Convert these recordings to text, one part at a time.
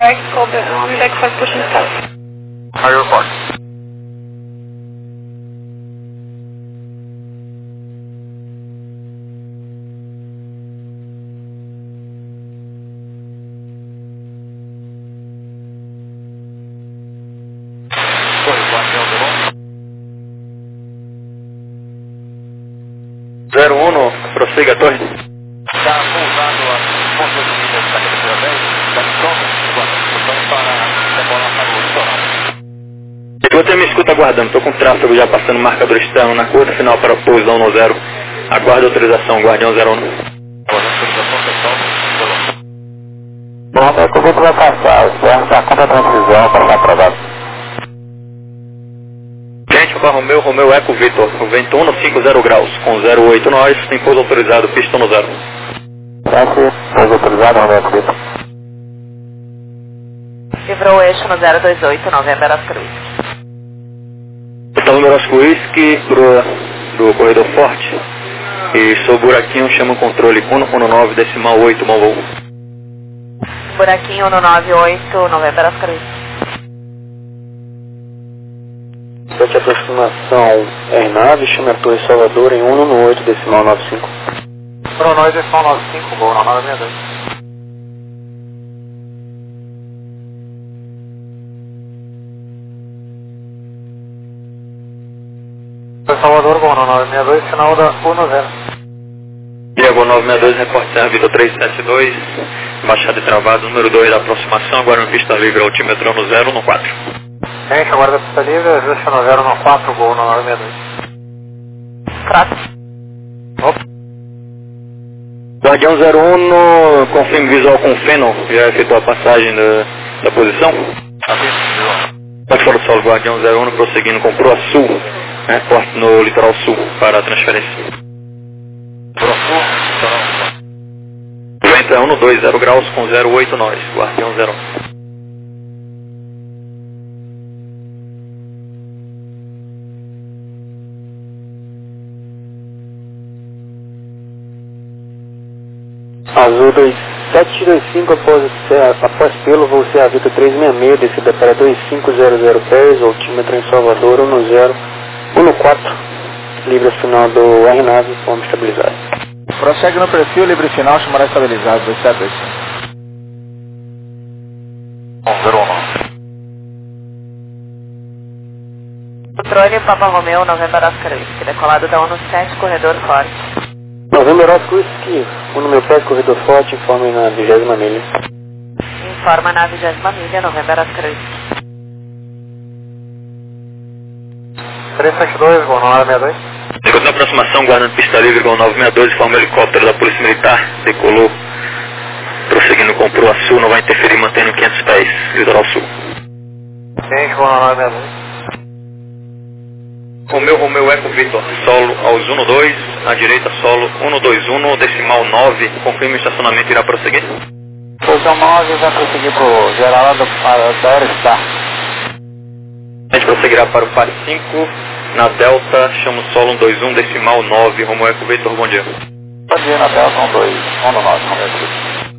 Back, Cobra, back for pushing start. Higher report. Zero 1, prossiga a torre. Está pousado a ponta de milhas da terceira vez, da pronto, estamos para decolar para o litoral. Se você me escuta aguardando, estou com tráfego já passando marcador externo na curta final para pouso da 10. Aguarde autorização, Guardião 01. Autorização pessoal, pelo. Bom, o que vai passar? A conta da decisão para estar aprovado. Gente, Alfa Romeo Eco Vitor, vento 150 graus, com 08 nós, tem pouso autorizado, pista no 0. Pouso autorizado, Romeo Eco Vitor. Livrou o eixo no 028, Novembro Cruz. Estava no Oscar Whisky pro corredor forte, e sou buraquinho, chama o controle 119 decimal 8, bom voo. Buraquinho no 98, Novembro Cruz. Sete aproximação Airnave, chama a Torre Salvador em 118 decimal 95. Pronóis decimal 95, voo na 962. Salvador, voo na 962, final da 10. Diego 962, reporte Vitor 372, baixada e travado, número 2 da aproximação, agora no pista livre, altímetro no 0, no 4. Gente, aguarda a pista livre, ajuste no 0 no 4, voo na 962. Prato. Opa. Guardião 01, confirme visual com Feno, já efetuou a passagem da posição. Pode fora do solo, Guardião 01, prosseguindo com Proa Sul, porte no litoral sul para a transferência. Proa Sul, litoral sul. Vento é 120 graus com 08 nós, Guardião 01. Azul 2725 após pelo voo CA Vitor 366, descida para 2500 pés, altímetro em Salvador 10, 14, livre final do Airnave, forma estabilizada. Prossegue no perfil, livre final, chamará estabilizado, 2725. 101. Controle Papa Romeo, Novembro Cruz. Decolado da 17, corredor forte. Novembro Whisky, no meu pé, corredor forte, informe na 20ª milha. Informa na 20ª milha, Novembro Cruz. 372, voo na 962. Enquanto na aproximação, guardando pista livre com 962, forma helicóptero da Polícia Militar, decolou, prosseguindo com Proa Sul, não vai interferir, mantendo 500 pés, litoral sul. Gente, voo na 962. Romeo Eco Vitor, solo aos 12, à direita solo 121, decimal 9, confirme o estacionamento, irá prosseguir? Posição 9, vai prosseguir para o geral da Aerostar. A gente prosseguirá para o PAR 5, na Delta, chama o solo 121, decimal 9, Romeo Eco Vitor, bom dia. Pode ir na Delta 129, Romeo Eco Vitor.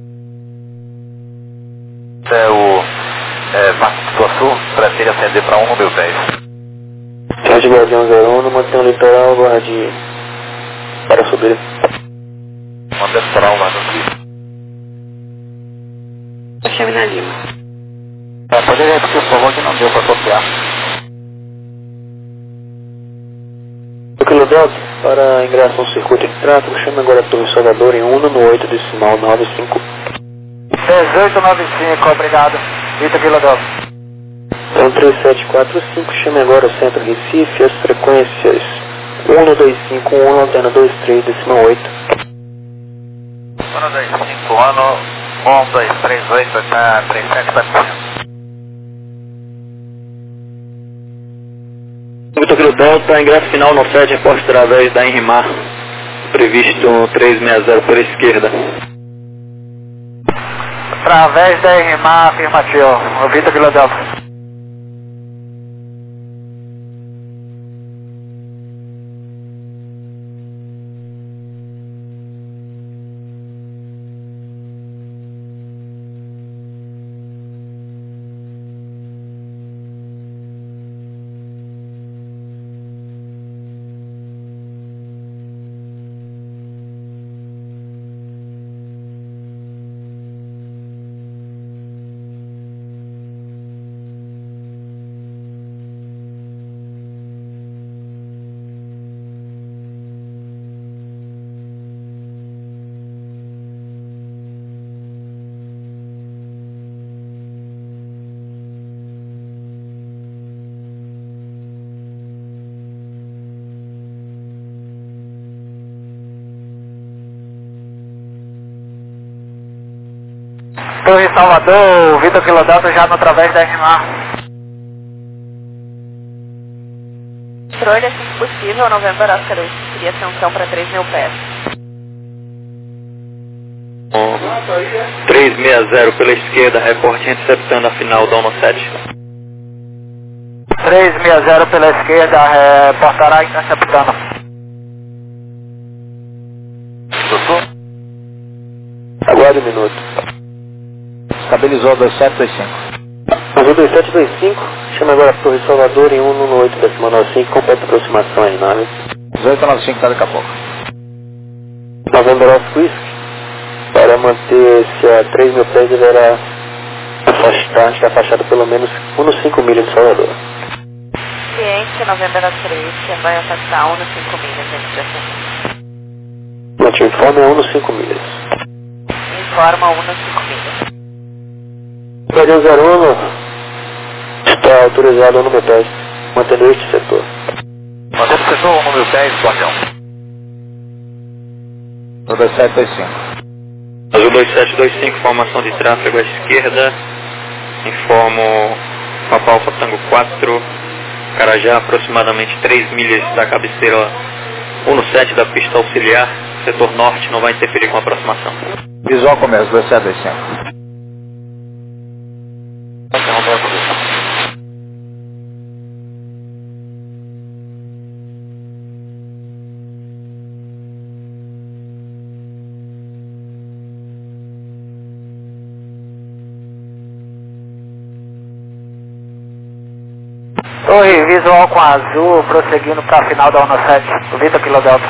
É o Pacífico Sul, pretende acender para 110. Tarde Guardião 01, mantém o litoral, aguarde para subir. Mantém o litoral lá no Rio. Chame na Lima. Pode repetir, por favor, que não deu para copiar. Tranquilo Delta, para ingresso ao circuito de tráfego, chame agora a Torre Salvador em 118, decimal 95. 1895, obrigado. Vitor Vila Delta. 3745, chame agora o Centro Recife, as frequências 125, alterna 23, decimal 8. 125, ano 1238, até 37%. Vitor Vila Delta, ingresso final no FED, reporte através da Enrimar, previsto 360 pela esquerda. Através da RMA, afirmativo. Vitor Vila Delta. Torre Salvador, Vitor Kilo Delta já no através da RMA. Controle assim que possível, November Oscar 8, seria atenção para 3.000 pés. 360 pela esquerda, reporte interceptando a final da 17. 360 pela esquerda, reportará interceptando. Doutor? Aguarde um minuto. Estabilizou 2725. Azul 2725, chama agora a Torre Salvador em 118 da semana 5, completa aproximação aí, nave. 1895 tá daqui a pouco. November Oscar Whisky, para manter-se a 3.000 pés deverá estar afastado pelo menos 1,5 milhas de Salvador. Ciente, November Oscar 8, vai afastar 1,5 milhas antes de ascender. Motivo informe é 1,5 milhas. Informa 1,5 milhas. Guardião 01 está autorizado ao número 10, mantendo este setor. Mantendo o setor, número 10, Guardião. 2725. Azul 2725, formação de tráfego à esquerda. Informo Papa Alfa Tango 4, Carajá, aproximadamente 3 milhas da cabeceira 17 da pista auxiliar. Setor norte não vai interferir com a aproximação. Visual começo, 2725. Torre visual com azul, prosseguindo para a final da 17, Vitor Kilo Delta.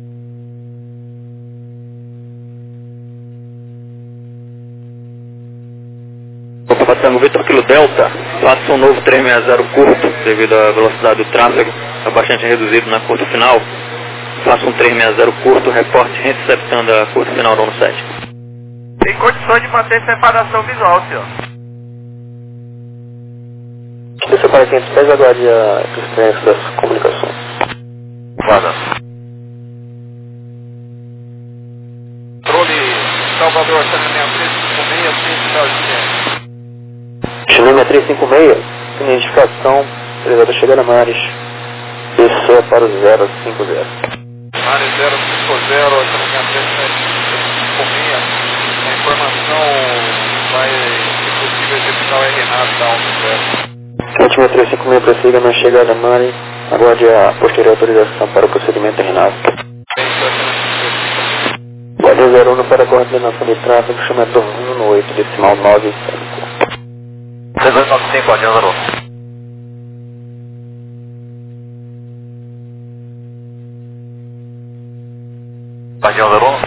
Papa Tango Vitor Kilo Delta, faça um novo 360 curto, devido à velocidade do tráfego, é bastante reduzido na curta final. Faça um 360 curto, reporte interceptando a curta final da 17. Tem condições de manter separação visual, senhor. Deixa para 500 pés, aguarde a transferência das comunicações. Guarda. Controle Salvador, Chilena 356, identificação, elevador chegando a Mares, descer para o 050. Mares 050, Chilena 356, a informação vai, se possível, executar o RNAV da 10. Última 356 prossiga na chegada a Mare, aguarde a posterior autorização para o procedimento RNAV. Guarda 01 para a coordenação de tráfego, chama torre 118, decimal 95. 3295, Guardião 01. Guardião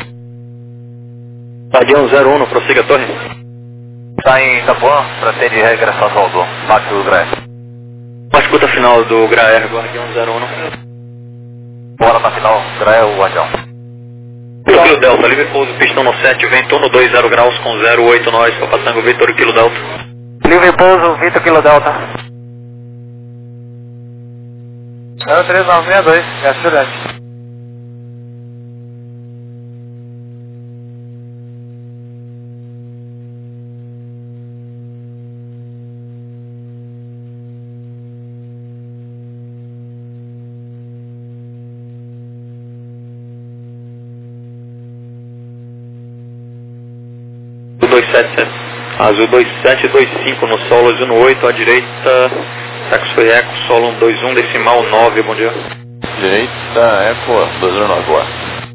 01. Guardião 01, prossiga a torre. Está em Itapuã, pretende regressar ao Salvador. Máximo do Graer. Escuta a final do Graer, Guardião 01. Bora na final, Graer ou Guardião. Vitor Kilo Delta, livre pouso, pistão no 7, vento no 20 graus com 08 nós, Papa Tango Vitor Kilo Delta. Livre pouso, Vitor Kilo Delta. 03962, é Sudeste. Azul 2725 no solo 18 à direita, Taxo Eco, solo 121, decimal 9, bom dia. Direita, Eco, 209, boa.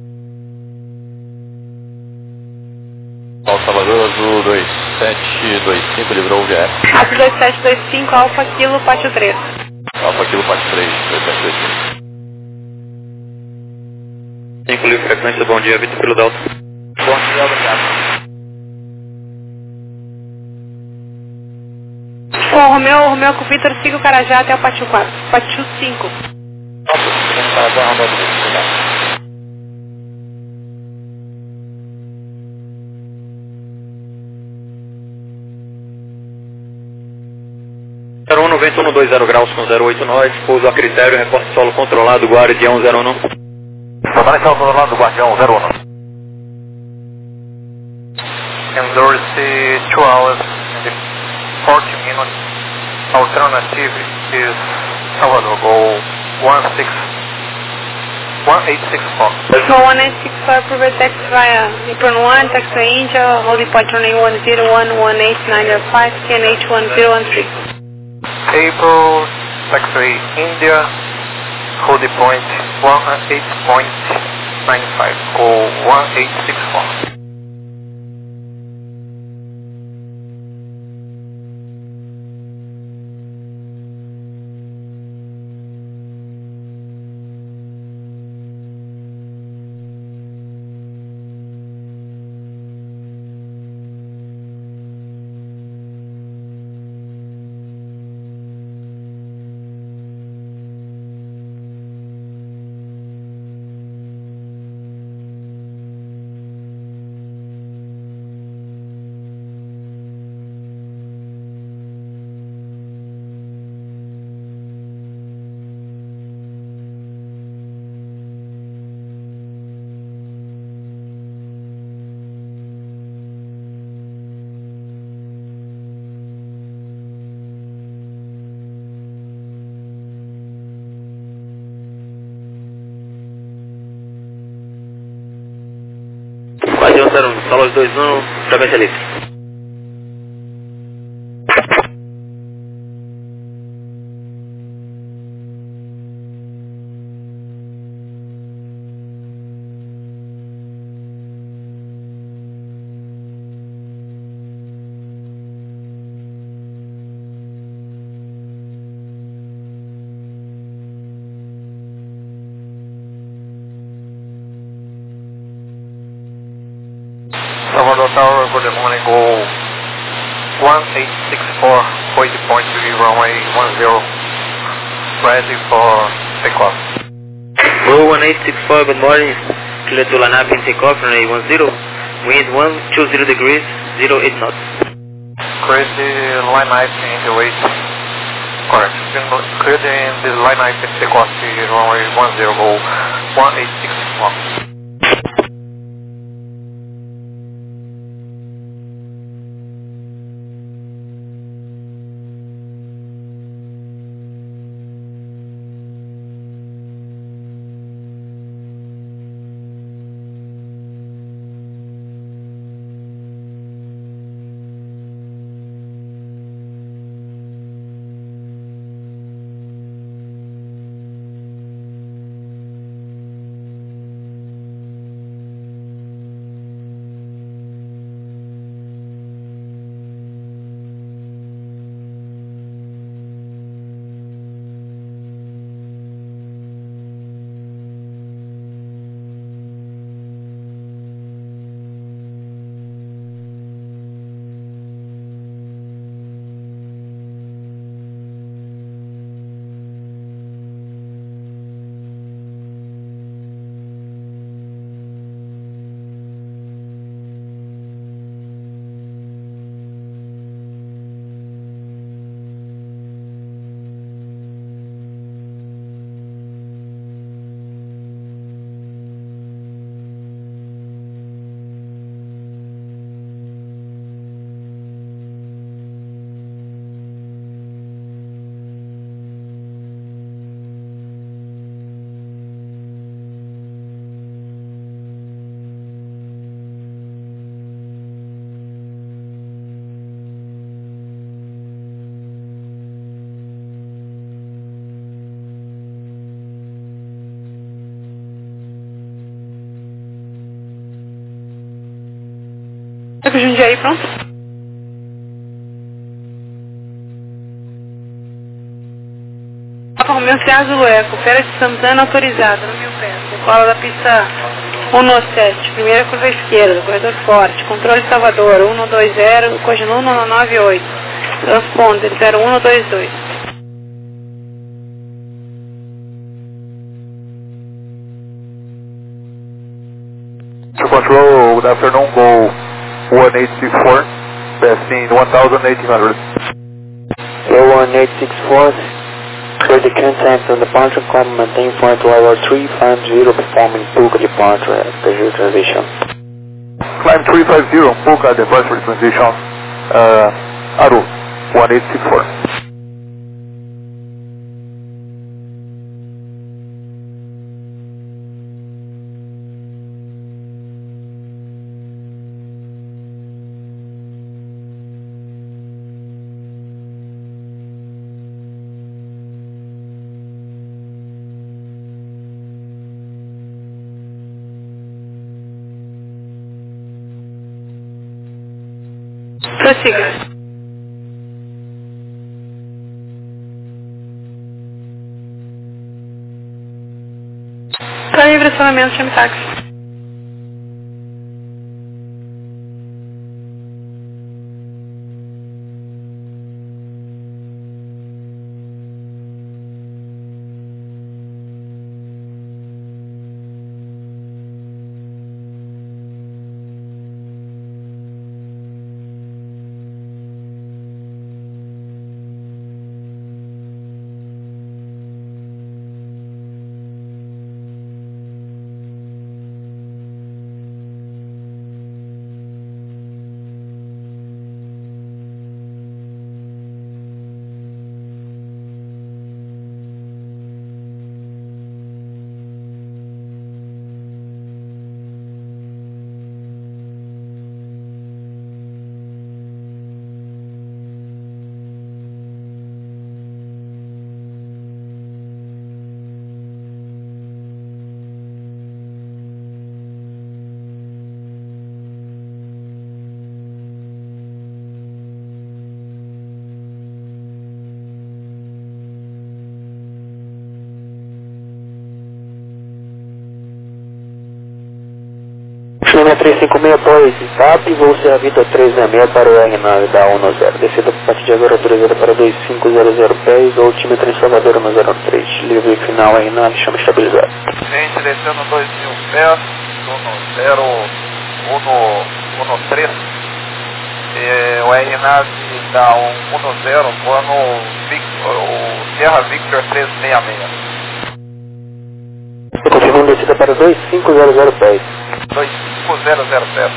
Paulo Salvador, Azul 2725, livrou o VF. Azul 2725, Alfa Kilo, pátio 3. Alfa Kilo, parte 3, 2725. 5 livre frequência, bom dia, Vitor Kilo Delta. Bom dia, obrigado. Com Romeu com Vitor, siga o Carajá até o pátio 4. Pátio 5. No vento no 20 graus com 08 nós, pouso a critério, reporte solo controlado, Guardião 01. Permanece controlado do Guardião 01. Endurance 12. 40 minutes. Alternative is Salvador, go 1864. Go 1864, approve taxi via apron 1, taxi India, hold departure runway 1011895, TNH 1013. April, taxi India, hold the point 18.95, go 1864. Quase 101, Salvador 21, frequência livre. Salvador Tower, good morning, go 1864, point to point to runway 10, ready for takeoff. Go 1864, good morning, clear to line up in takeoff, runway 10, wind 120 degrees, 08 knots. Crazy line up in the wait. Correct. Cleared in the line up in takeoff to runway 10, go 1864. Tá com o Jundiaí pronto? Alfa Romeo Serra Zulu Eco, Fera de Santana autorizada, no 1000 pés. Decola da pista 197, primeira curva à esquerda, corredor forte, controle Salvador, 120, Coginu 198, transponder 0122. Control, good afternoon, go 1864, passing 1800. Go 1864, clear the contact on departure, come maintain flight level 350, performing Puka departure at the transition. Climb 350, Puka departure transition, Aru. 1864. Prossiga. Calibre acionamento, chame táxi. Chama 356 após TAP, voo Serravita 366 para o R9 da 10. Descida a partir de agora autorizada para 2500 pés, ou altímetro em Salvador 103. Livre final R9, chama estabilizado. Gente, descendo 2000 pés, 113. O R9 da 10, plano o Sierra Victor 366. Confirmando descida para 2500 pés. 2500 pés.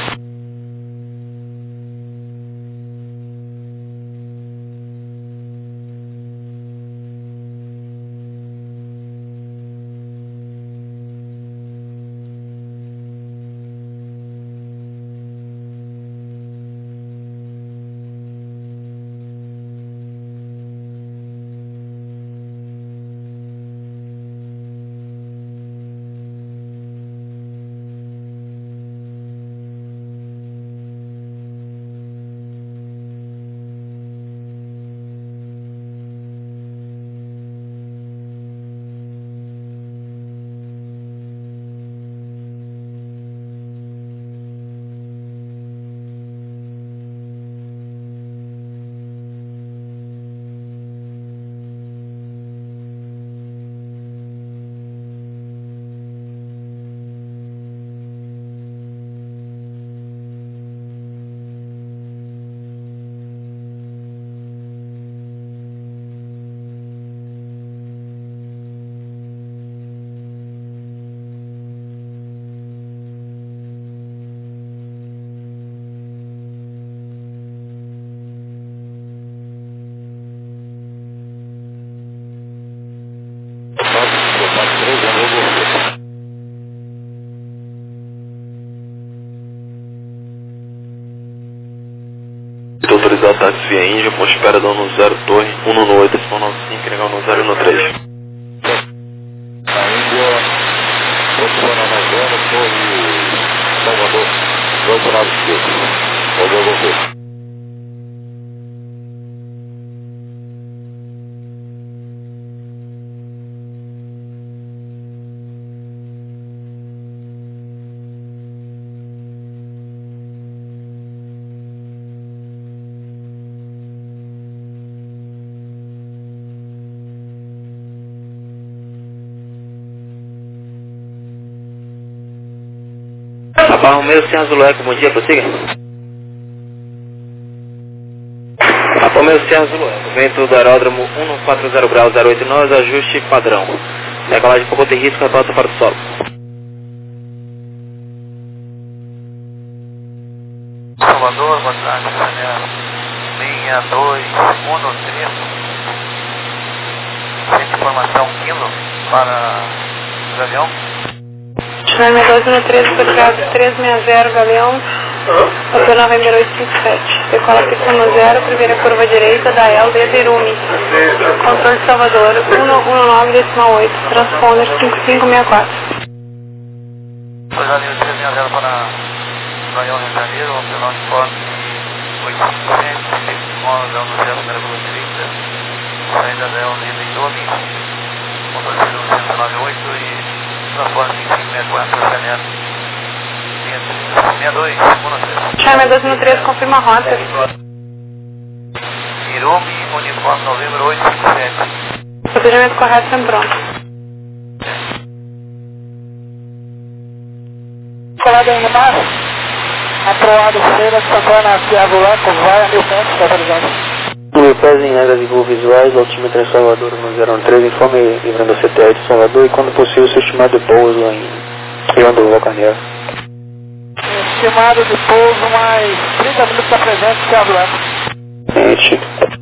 Autorizado táxi via Índia, com espera dando 0 torre, 198, decimal 95, entregando 013. Na Índia, 890, torre Salvador, 895. Olhou você. Papa Romeo Sierra Zulu Eco, bom dia, prossiga. Papa Romeo Sierra Zulu Eco, vento do aeródromo 140 graus 089, ajuste padrão. Decolagem pouco de risco, repassa para o solo. Salvador, boa tarde, linha 6213. Tem informação Kilo para o avião. Chame 1213, Portugal 360, Galeão, Hotel November 857. Decola pista no 0, primeira curva direita da El de Irumi. Controle de Salvador, 119,8, transponder 5564. Portugal 360 para Galeão Rio de Janeiro, Hotel Uniforme 857, modo da 10, primeira curva direita, saída da El de Irumi, controle de 298 e transponder 5564, Janeiro. 6213. Chame 1213, confirma a rota. Irumi, uniforme Novembro 857. Procedimento correto, sempre pronto. Colado em mar, aprovado Feira de Santana, Thiago Laco, vai a 1000 pés, está autorizado. 1000 pés em regras de voo visuais, altímetro em Salvador no 013, informe livrando o CTR de Salvador e quando possível seu estimado de pouso em Rio do Valcaneiro. Estimado de pouso, mais 30 minutos para presente, Thiago Laco. Gente.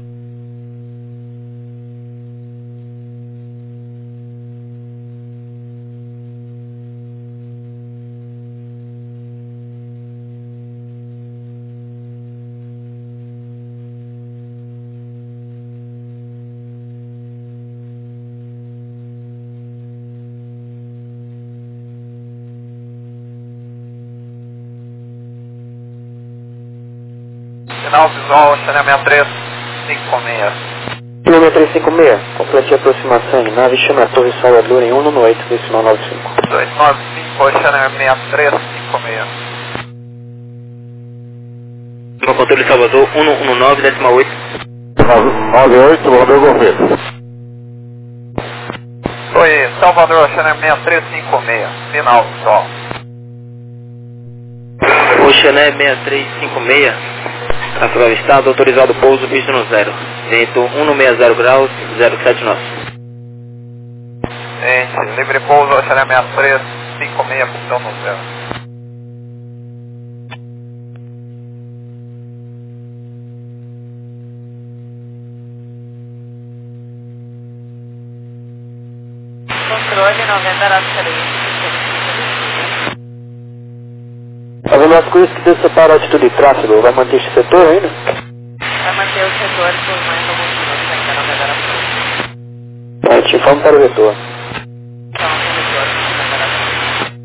Sinal visual, Channel 6356. Channel 356, complete a aproximação em nave, chama a Torre Salvador em 198, decimal 95. 295, Channel 6356. No controle de Salvador, 119, decimal 8. 98, Rodrigo Gonçalves. Oi, Salvador, Channel 6356. Sinal visual. Oxané 6356, Afro Estado, autorizado pouso, pista no 0. Vento 160 graus, 07 nós. Gente, livre pouso, Channel 6356, pistão no 0. Controle November 3. Havendo as coisas que Deus separa a atitude de tráfego, vai manter esse setor ainda? Vai manter o setor por mais alguns minutos ainda não vai dar a frente. Te informo para o vetor. Então, o setor não vai dar a frente.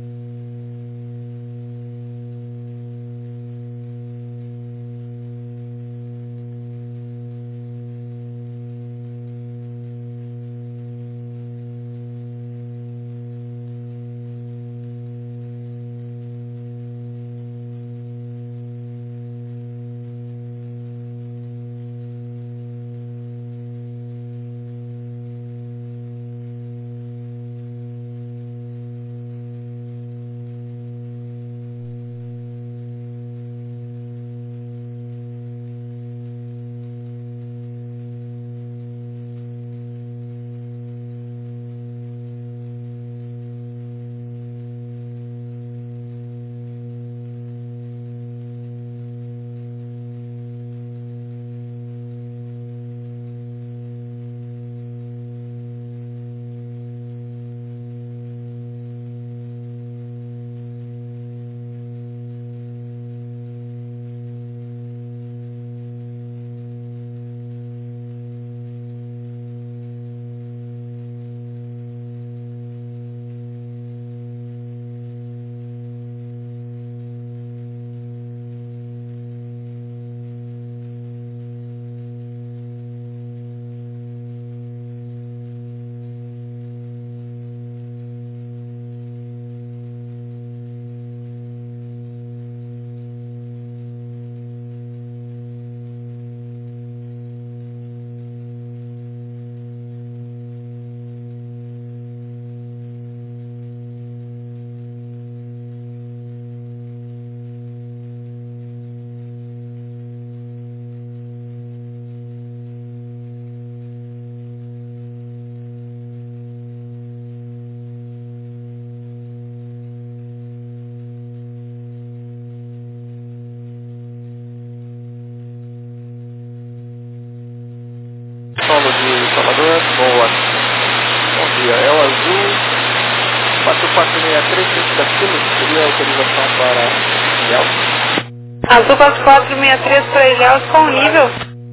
Azul 463, frente da fila, seria a autorização para Ilhéus. Azul 4463 para Ilhéus, qual o nível?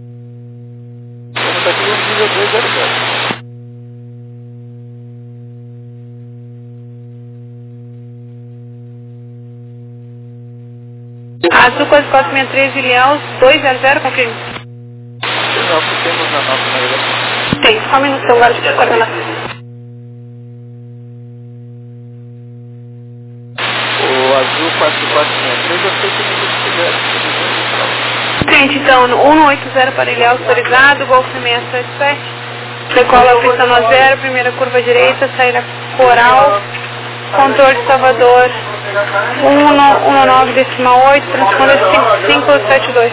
Temos aqui o nível 200. Azul 4463 Ilhéus, 200, confirme. É o que temos na nossa navegação. Tem, só um minuto, celular de coordenação. O Azul 4463 eu sei que nível que tiver. Gente, então, no 180 para Ilhéus, autorizado, Golf 677. Decola a pista no 0, primeira curva direita, saída Coral, controle de Salvador, 119,8, transponder 5572.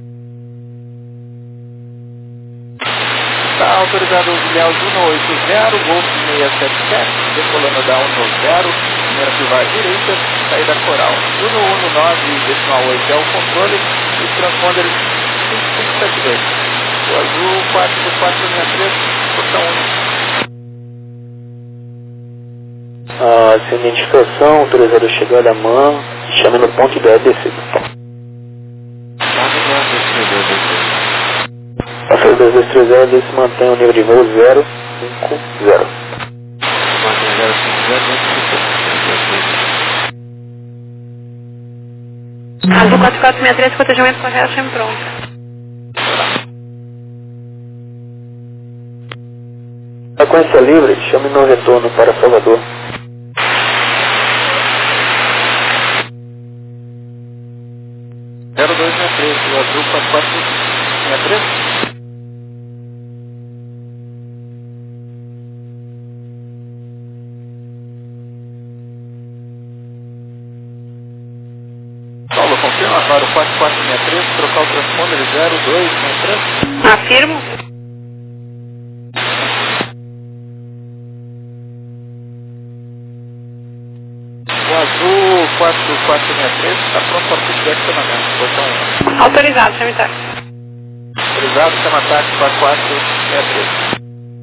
Está autorizado o Ilhéus 180, Golf 677, decolando da 190, primeira curva direita, saída Coral, 119,8 é o controle e transponder 5572. O Azul 4463, portão 1. Essa identificação, autorizado a chegada à mão, chame no ponto ideal descido. Passagem 2230, se mantém o nível de voo 050. Azul 4463, cotejamento correto, chame pronto. Frequência livre, chame no retorno para Salvador. O Azul 4463. Paulo, confirma para o 4463, trocar o transponder 0263. Afirmo. O Azul 4463 está pronto para o feedback de acionamento. Portão 1. Autorizado, chame táxi. Autorizado, chama táxi 4463.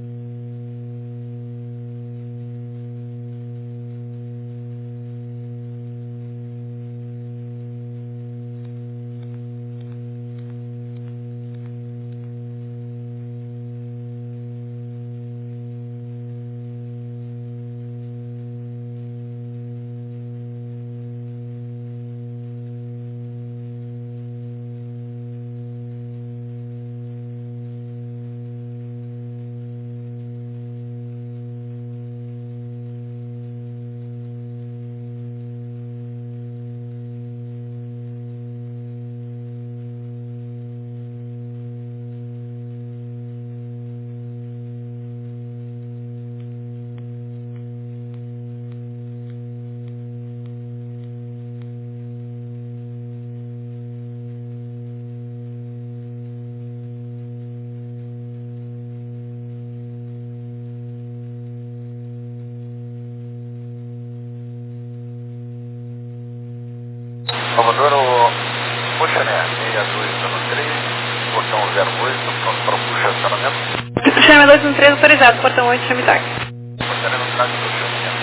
Salvador, o Puxané, 6203, portão 08, pronto para o puxa acionamento. Chame 213, autorizado, portão 8, chame táxi. Portaria no táxi do acionamento.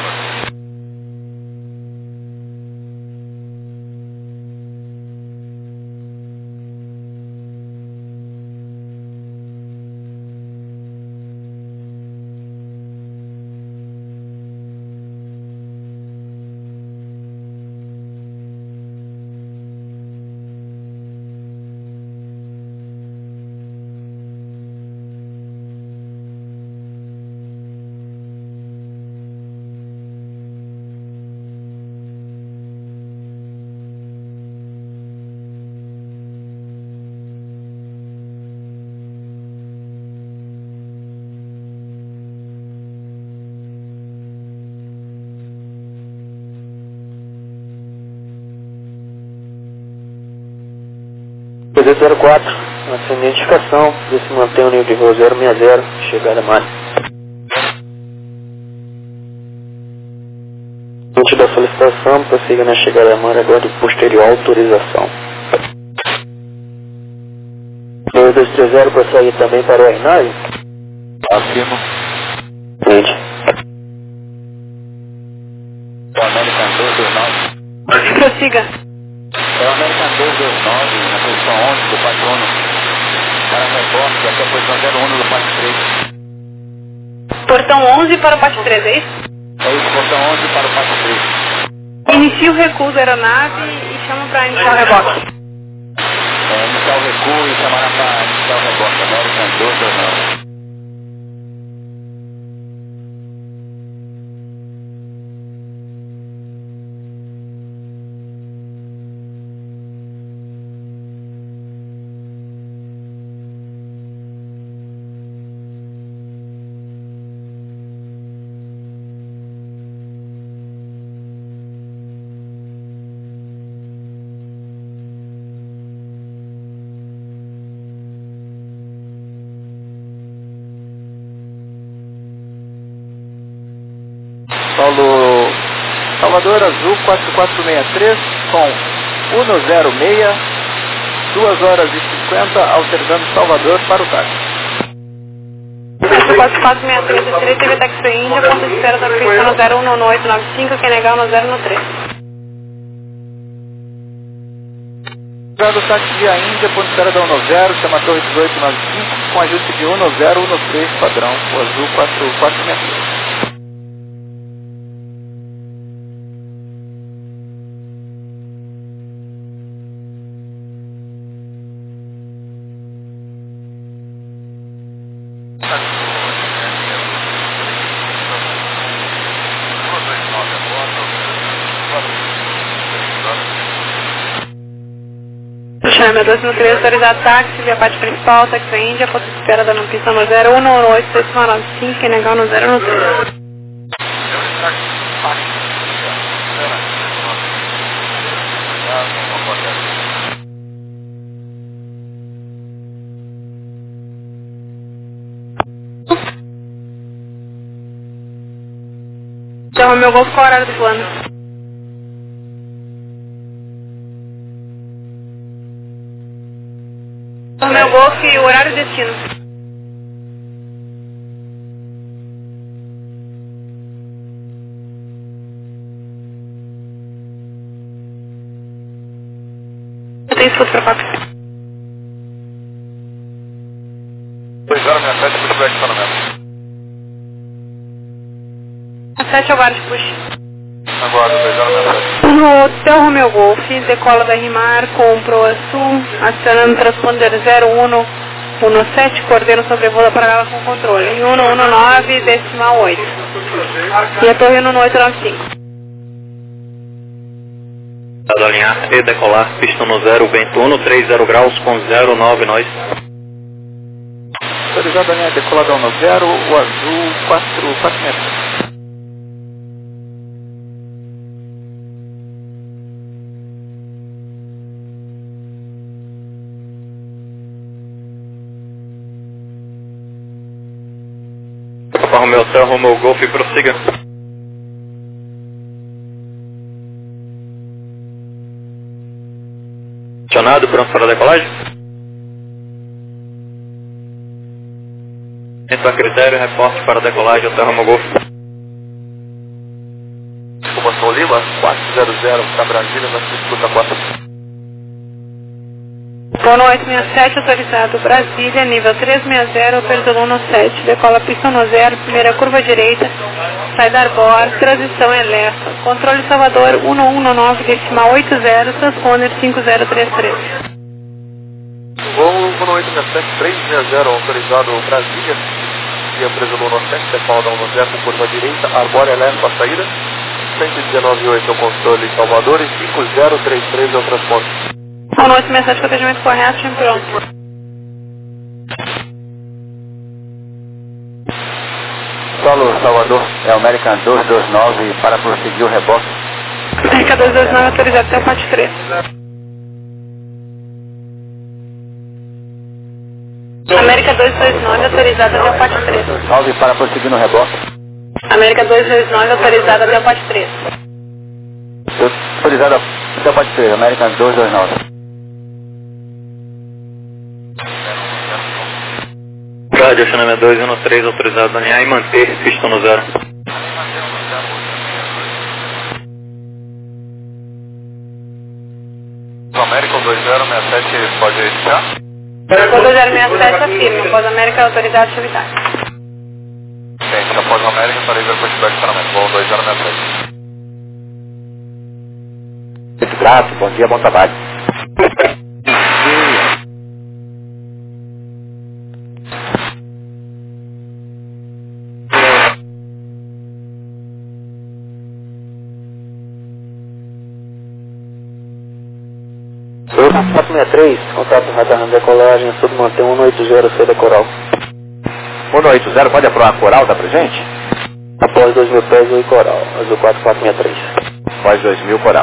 PZ04, nossa identificação, vê se mantém o nível de voo 060, chegada máxima. Antes da solicitação, prossiga na chegada máxima, aguarde posterior autorização. 2230 prossegue também para o Arnaz? Afirmo. Entendi. prossiga. É o American 229, na posição 11 do Pátio 1. Para reboque até a posição 01 do Pátio 3. Portão 11 para o Pátio 3, é isso? É isso, portão 11 para o Pátio 3. Inicia o recuo da aeronave e chama para iniciar o reboque. Iniciar o recuo e chamará para iniciar o reboque. American 229. Salvador Azul 4463 com 106, 2 horas e 50, alternando Salvador para o táxi. 4463, TV Taxi Índia, ponto de espera da pista no 011895, quem negar no 013. Usando o táxi via Índia, ponto de espera da 190, chama Torre 1895, com ajuste de 1013 padrão, o Azul 4463. Chama 213, autorizado táxi, via parte principal, Taxi Índia, ponto de espera da pista no 011895, quem negar no 013. Chama meu Golf, qual é o horário do plano? O meu Golf e o horário e destino. Eu tenho escudo para papo. 2067, muito bem, estacionamento. A 7 é o guarda, puxa. Aguardo, 2067. No Hotel Romeo Golf, decola da RIMAR com proa sul, acionando o transponder 0117, coordena o sobrevoo da parada com controle, em 119, decimal 8. E a torre no 895. Dado alinhar e decolar, pista no 0, vento 1, 30 graus com 09 nós. Autorizado a linha decolada 10, o Azul 463. Romeo Hotel, Romeo Golf, prossiga. Acionado, pronto para a decolagem? Entra a critério, reporte para a decolagem, Hotel Romeo Golf. Comando Lima, 400 para Brasília, na escuta 4. Pono 867, autorizado Brasília, nível 360, operador 17, decola pista no 0, primeira curva direita, sai da Arbor, transição elétrica, controle Salvador 1119, decimal 80, transponder 5033. Voo Pono 867, 360, autorizado Brasília, via Presidor 17, decola da 10, curva direita, Arbor elétrica a saída, 119.8 é o controle Salvador e 5033 é o transporte. Boa noite, mensagem de atendimento correto, time pronto. Solo Salvador, é o American 229 para prosseguir o reboque. América 229, autorizado até o Pátio 3. América 229, autorizado até o Pátio 3. 9 para prosseguir no reboque. América 229, autorizado até o Pátio 3. Autorizado até o Pátio 3, American 229. Rádio, acionamento 213, autorizado a alinhar e manter, pista no 0. 67 pode iniciar? Após 2067 afirma, após América autoridade habitat. Gente, após América, farei ver pushback paramento. Voo 2067. Muito grato, bom dia, bom trabalho. Oi, 463, contato radar na decolagem, tudo mantém 180 saída coral. 180, pode aprovar a coral, tá presente? Após 2.000 pés, oi coral, azul 4463. Após 2000, coral.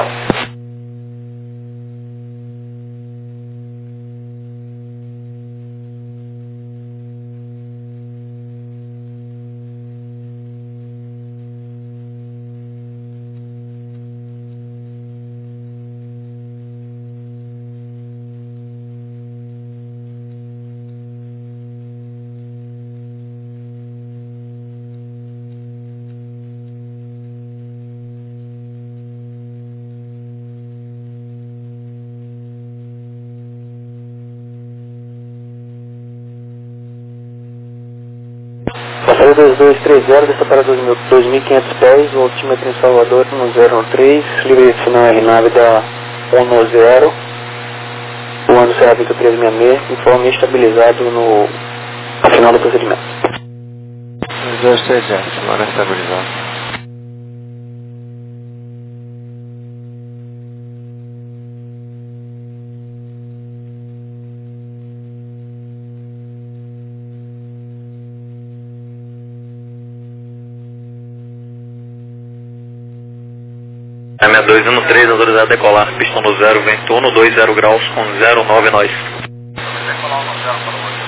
Passaria 2230, desta para 2.500 pés, o altímetro em Salvador no 013, livre de sinal R-Nave da 110, o ano será Victor 366, informe estabilizado no final do procedimento. 230, semana estabilizado. M213, autorizado a decolar, pistão no 0, vento 120 graus com 09 nós. Decolar 10 para você.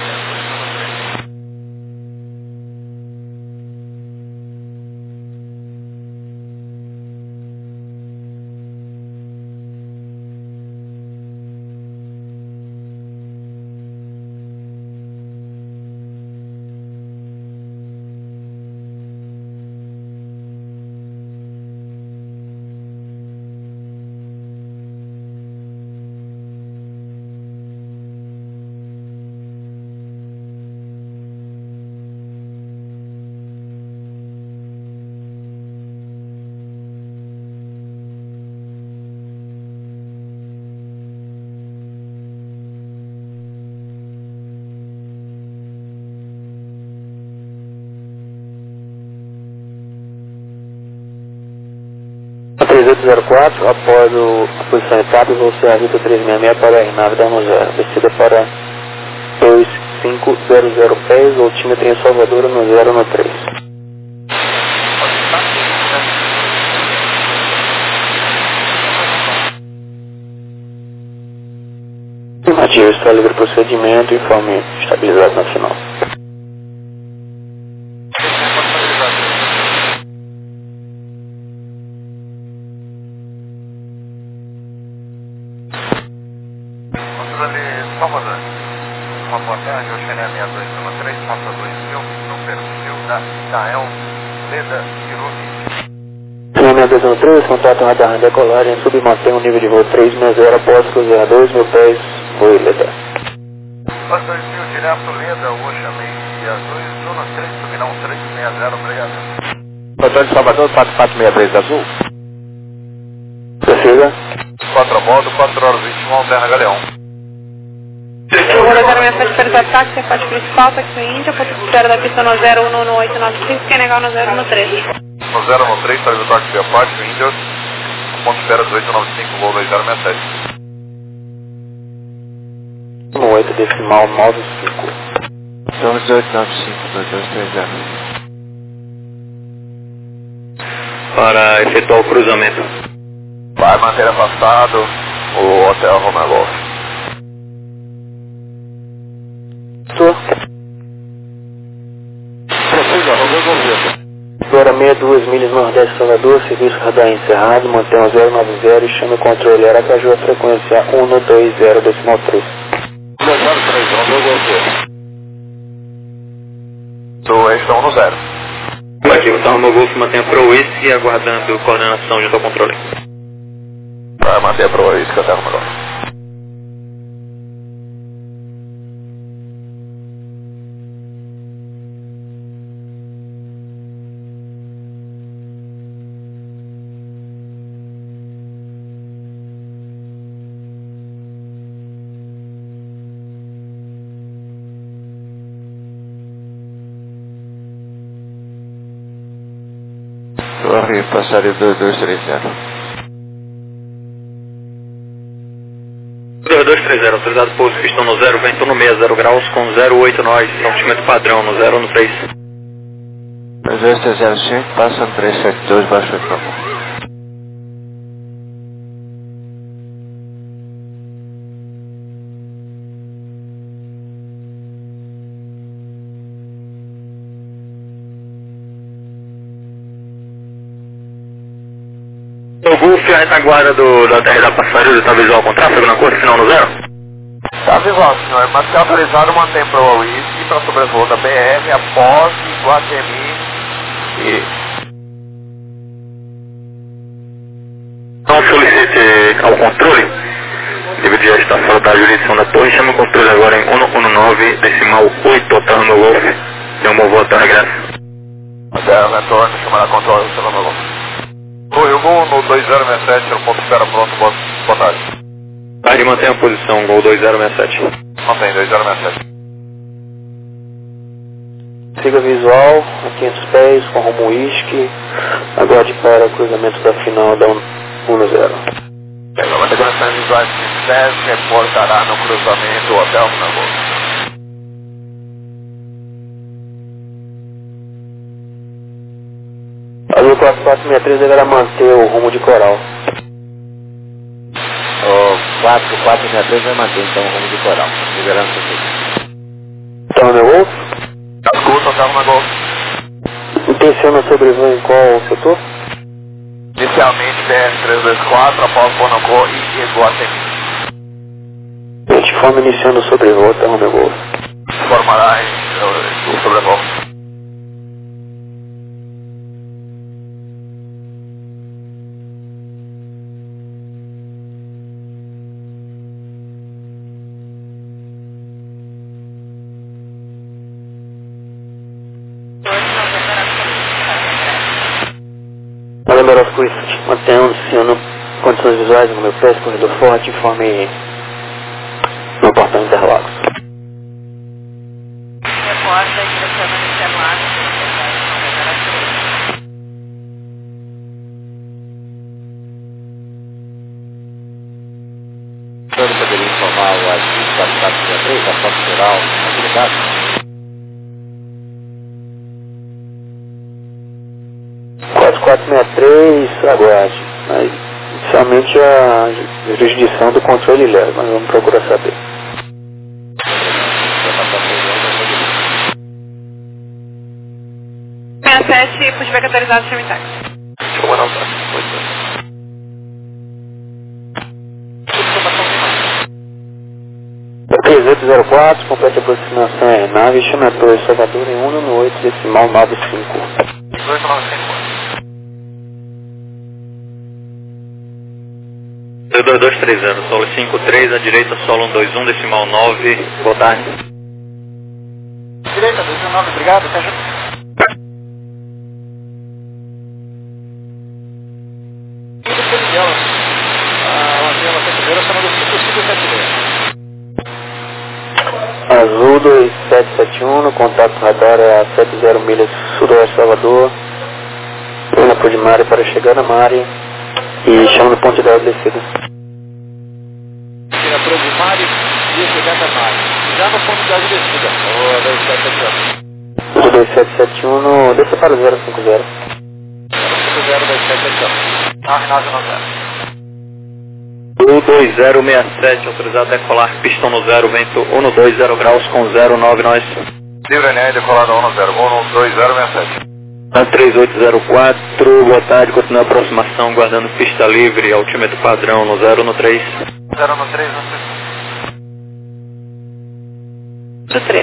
A 3804, após a posição etapa, vou ser a Victor 366 para a R-Nave da 10, descida para 2500 pés, o altímetro em Salvador no 013. Afirmativo, está livre procedimento, informe estabilizado no final. Salvador, uma boa tarde, o Xené 6213, passa 2000, no perfil da Itael Leda Hiromi. Xené 6213, contato radar na decolagem, submantém o nível de voo 360 após cruzar 2.000 pés, voo Leda. Passa 2000, direto Leda, Oxa meio azul, zona 3, terminal 360, obrigado. Doutor de Salvador, 4463 azul. Prossiga. 4 a bordo, 4 horas 21, Alterna Galeão. Eu vou dar minha faixa para táxi, a faixa principal, táxi Índia, ponto de espera da pista no 011895, quer negar no 013. No 013, faz o táxi a parte, Índia, ponto de espera 1895, voo 2067. 8 decimal 95. Estamos 1895, 2230. Para efetuar o cruzamento. Vai manter afastado o Hotel Romeo Golf. Prossiga, Romeu Golf. Agora 62 milhas nordeste de Salvador, serviço radar encerrado, mantém o 090 e chame o controle Aracaju a frequência 120 decimal 3. 203, Romeu Golf. Do eixo 10. Aqui o Romeo Golf mantém a ProWaze aguardando coordenação junto ao controle. Vai manter a prova isso que até o melhor. Torre passaria 2230. 2230, autorizado pouso, pistão no 0, vento no 60 graus com 08 nós, altimento padrão no 0 no 3. 2205, passa no 372, baixo o campo. O Golf, a retaguarda da TR da Passaredo está visual com tráfego na curva, final no 0? Tá visual, senhor, mas se autorizado mantém para o Whisky para sobrevoo da BR após Iguatemi e... Não solicite ao controle, devido à estação da jurisdição da torre, chama o controle agora em 119,8, otorno no Golf, deu uma volta na graça. Retorno, chamará controle, pelo meu Golf. Oi, o Gol no 2067, no ponto espera pronto, boa tarde. Tarde, mantém a posição, Gol 2067. Mantém, 2067. Siga visual, a 500 pés, com rumo Whisky, aguarde para o cruzamento da final da 10. A decoração visual 10 reportará no cruzamento Hotel Nagoya. A 4463 deverá manter o rumo de Coral. O 4463 vai manter então o rumo de Coral, liberando o Então, meu Golf? Escuta, Hotel Nagoya. Intenciona sobrevoo em qual setor? Inicialmente BR-324, após Bonocô e Iguatemi. Forma iniciando o sobrevoo, então, meu Golf. Formará o sobrevoo. November of Christ, mantendo condições visuais no meu pé, corredor forte, informe no portão Interlagos. Reporta e direciona no Interlagos, senhor poderia informar o agente da 463, da Foto Geral, habilidade? 4463, aguarde. Mas, inicialmente a jurisdição do controle leva, mas vamos procurar saber. Se puder autorizado, chame táxi. Chama não, tá? Muito bem. Ok, 804, completa aproximação é nave, chama a Torre Salvador em 118, decimal 95. 2230, solo 53, à direita, solo 121, decimal 9, boa tarde. Direita, 219, obrigado, até já. Azul 2771, no contato radar é a 70 milhas sudoeste Salvador. Pula por de Mari para chegar na Mari e chama no ponto de descida. Tira por de Mari e chegar na Mari. Já no ponto de descida. O 2771, no desça para 050. 050 2771. 9990. 2067, autorizado a decolar, pistão no 0, vento 120 graus com 09 nós. Livre Enem, decolado 12067. 3804, boa tarde, continua a aproximação, guardando pista livre, altímetro padrão no 0 no 3. 0 no 3, Do 3.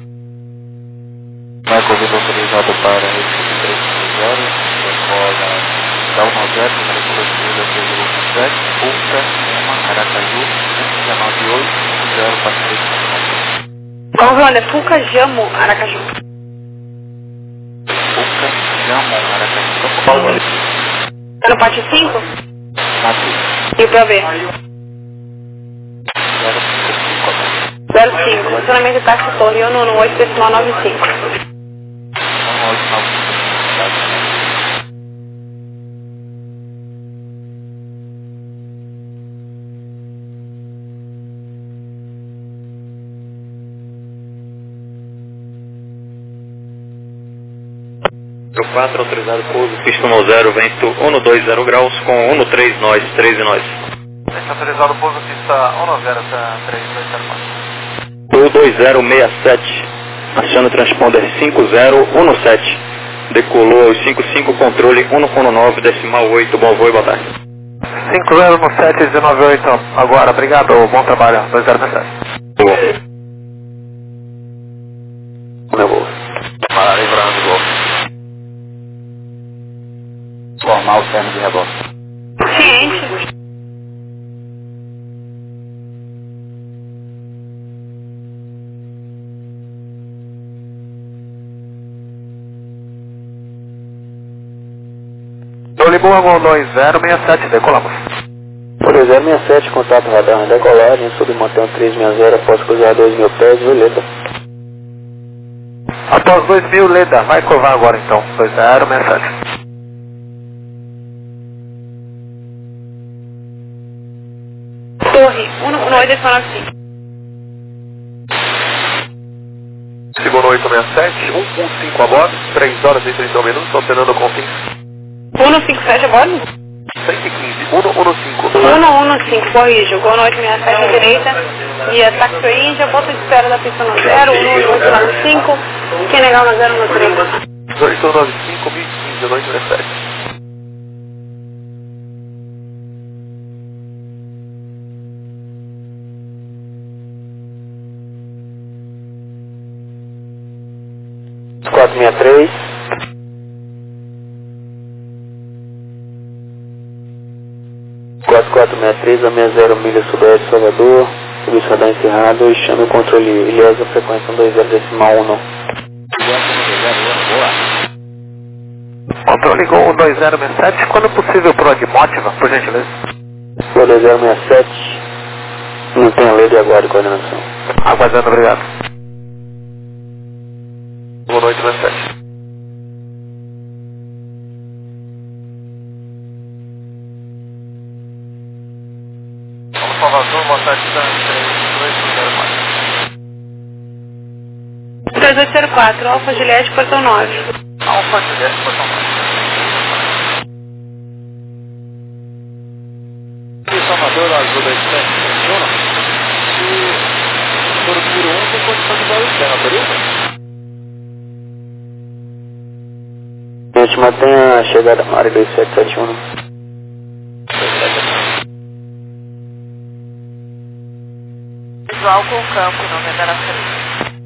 Vai correr autorizado para Recife 330, decola da 190, número de cobertura 317, Ultra, Aracaju, 198, 0 para 3. Qual o é Fuca, Jamo, Aracaju. Ultra, Jamo, Aracaju. Tá no pátio 5? Mati. E o POV? 055. 05, estacionamento táxi Torre 118, decimal 95. 4, autorizado pouso, pista 10, vento 120 graus, com 13 nós, 13 nós. Autorizado pouso, pista 10, 2067, aciona o transponder 5017, decolou aos 55, controle 119, decimal 8, bom voo e boa tarde. 5017, 198, agora, obrigado, bom trabalho, 2067. Boa. Meu voo. Para livrando, voo. Formar o termo de rebote. Ciente. Lisboa 1067, decolamos. 1067, contato radar na decolagem, submontão 360, após cruzar 2.000 pés, Leda. Após 2.000, Leda, vai curvar agora então, 2067. Torre, 11895. Segundo 867, 115 a bordo, 3 horas e 31 minutos, operando com fim. 157 a bordo? 115, 115. 115, corrijo. Gol 867 à direita. E ataque para Índia, ponto de espera da pista no 0, 11895. Quem negar no 0 no 3. 895, 1015, 867. a 60 milha sudoeste Salvador, serviço radar encerrado e chame o controle Ilhésia, frequência 20 decimal 1. Controle Gol 2067, quando possível pro Admotiva, por gentileza. Gol 2067, não tem a lei de aguardo e coordenação. Aguardando, obrigado. Boa noite, 27. Salvador, boa tarde, 3804, Alfa Juliette, portão 9. Alfa Juliette, portão 9. Salvador, ajuda aí, funciona? Se for o tiro 1, tem condição de voar externa, beleza? A gente mantém a chegada na área 2771. Visual com o campo, não vai dar a frente.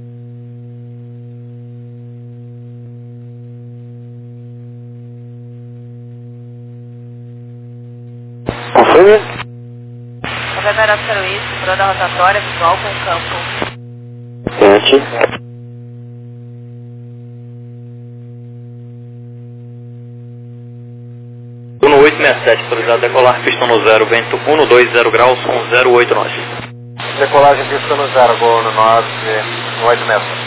Confirme. Novembro Isso, frota rotatória, visual com o campo. Gente. No 867, autorizado decolar, pista no 0, vento 120 graus, com 08 nós. Decolagem pista no 0, Gol no 9, no 8 metros.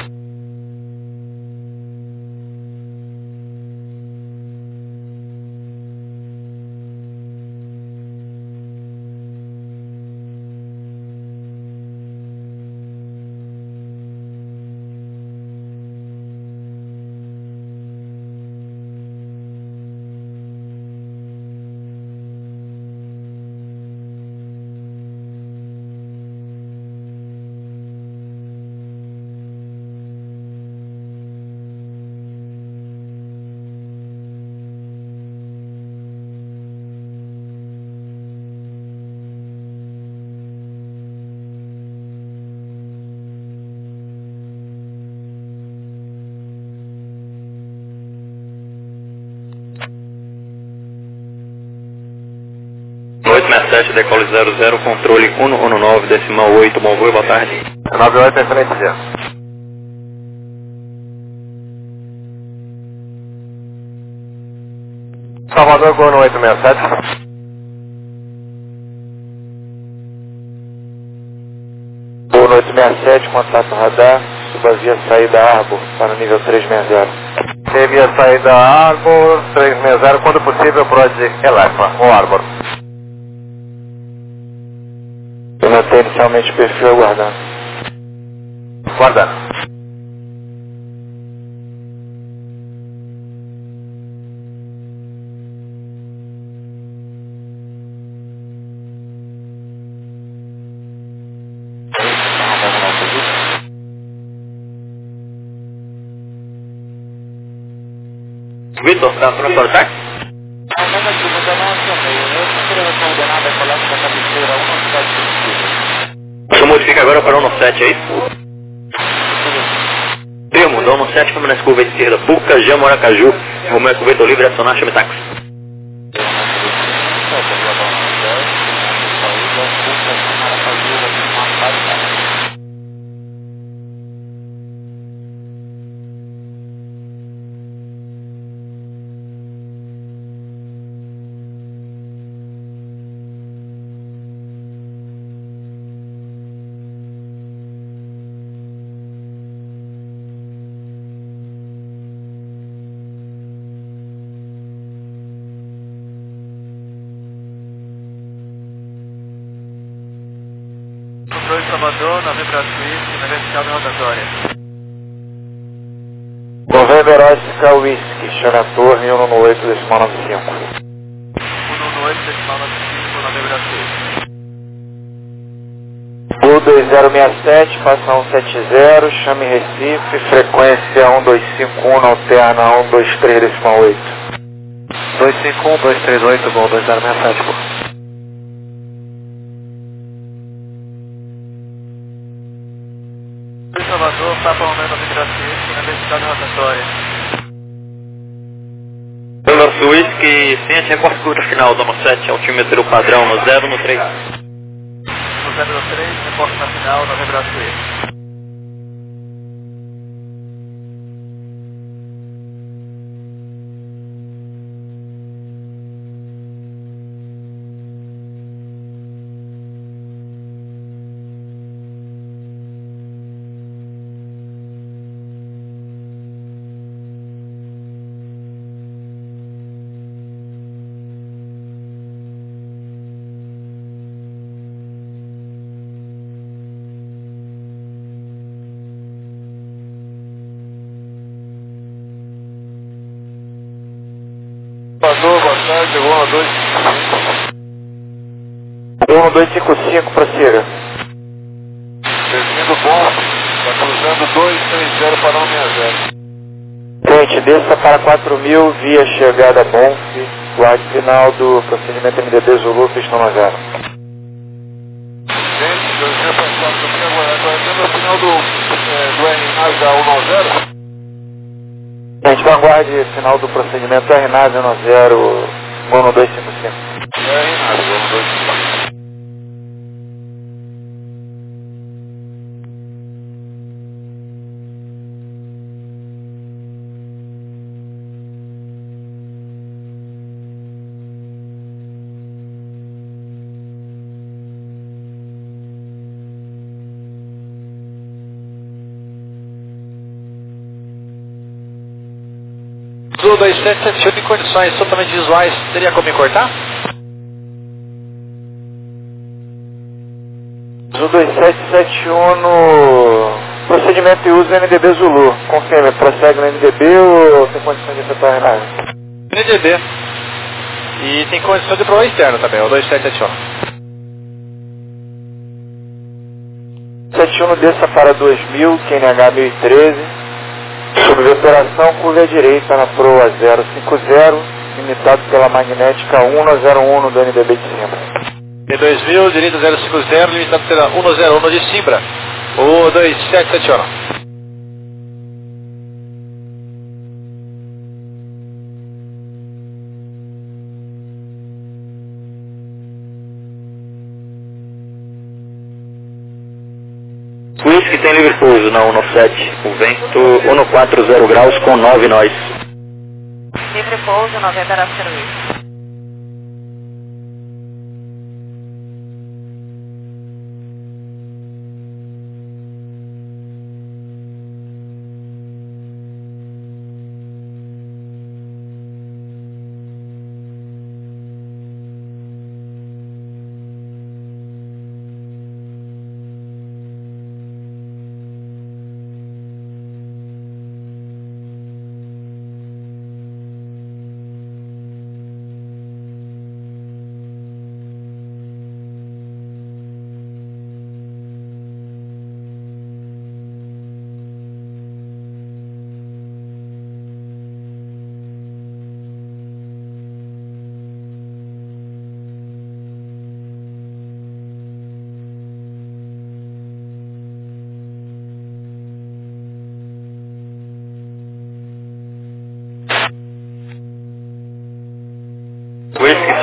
Decole 00, controle 119, decimal 8, bom voo, boa tarde. 98, excelente dia. Salvador, Gol no 867. Gol no 867, contato radar, suba via saída Arbor, para o nível 360. Via saída Arbor, 360, quando possível, Prod Elefa, ou Arbor. Eu notei inicialmente o perfil aguardando. Guardando. Vitor, tá pronto para o táxi? Não, negativo, ainda não acionei. Eu procurei a coordenada coleta da cabeceira 197. O senhor modifica agora para 197, é isso? Termo, da 197, Fluminense curva esquerda, Puca, Jama, Aracaju, Romeu Cuveto livre, acionar, chame táxi. Controle Salvador, Novembro Suíça, na vertical da rotatória. Novembro Oscar Whisky, chame a torre 198 decimal 95. 198 decimal 95, Novembro Suíça. O 2067, passa 170, chame Recife, frequência 1251, alterna 123 decimal 8. 251, 238, bom, 2067, pô. Salvador, Papa Romeo, Novembro Suíça, na vertical da rotatória. Novembro Suíça, que sem a reporte curta final, dono 7, altímetro padrão no 0, no 3. No 003, reporte na final, Novembro Suíça. Salvador, boa tarde, 1255, prossiga. Descendo bom, está cruzando 230 para 160. Frente, desça para 4000, via chegada Bonf, guarde final do procedimento MDB Zulu, pistão 0. Gente, 200 para 4000, agora tendo o final do RNAS da 190. Gente, vanguarde final do procedimento RNAS 10, Mono 255. RNAS 192. Zul 2778 em condições totalmente visuais, teria como cortar? Zul 2771 no procedimento e uso NDB Zulu. Confirme, prossegue no NDB ou tem condições de efetuar RNAS? NDB. E tem condição de prova externa também, o 2771. 71 desça para 2000, QNH 1013. Sobre operação, curva à direita na proa 050, limitado pela magnética 101 do NDB de Simbra. P2000, direita 050, limitado pela 101 de Simbra. O 2771. Whisky tem livre pouso na 197, o vento 140 graus com 9 nós. Livre pouso, Novembro Suíça.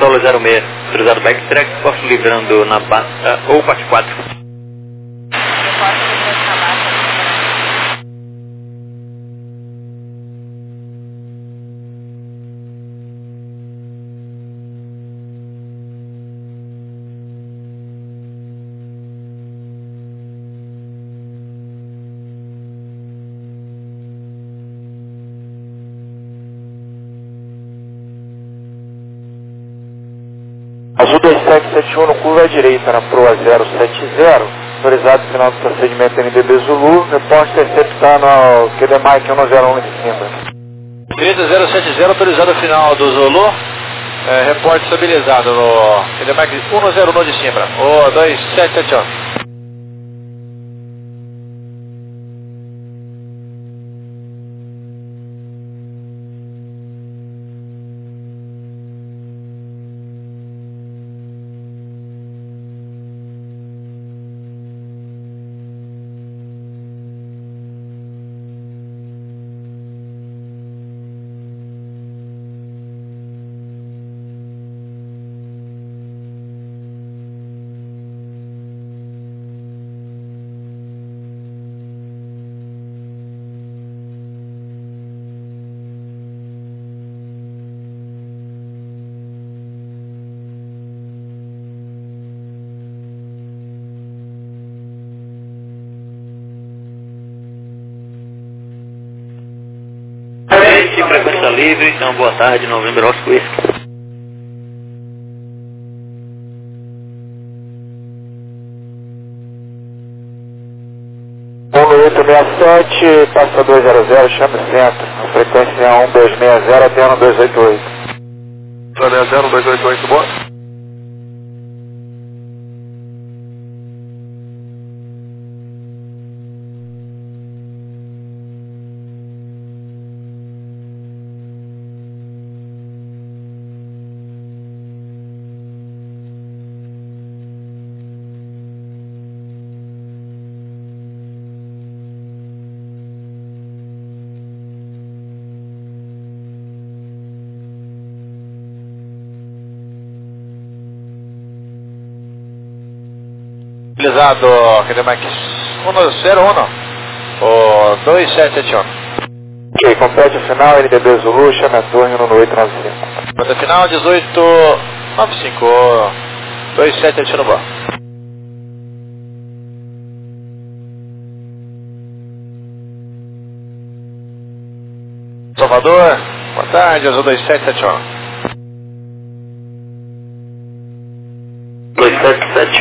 solo 06, autorizado backtrack, posto livrando na bata ou parte 4. Azul 2771 no curva à direita na proa 070, autorizado final do procedimento MDB Zulu, reporte interceptando ao QDMIC 101 de cima. Direita 070, autorizado final do Zulu, reporte estabilizado no QDMIC 101 de cima, o 2771. Frequência livre, então boa tarde, Novembro Oscar Whisky. 1867, passa 200, chame centro. A frequência é 1260 até 1288. 260, 288, boa. Utilizado QDMIC 101, o 2771. Ok, complete o final, NDB Zulu, chame a torre no 895. Conta final 1895, o 2771 boa. Salvador, boa tarde, Azul 2771. 277.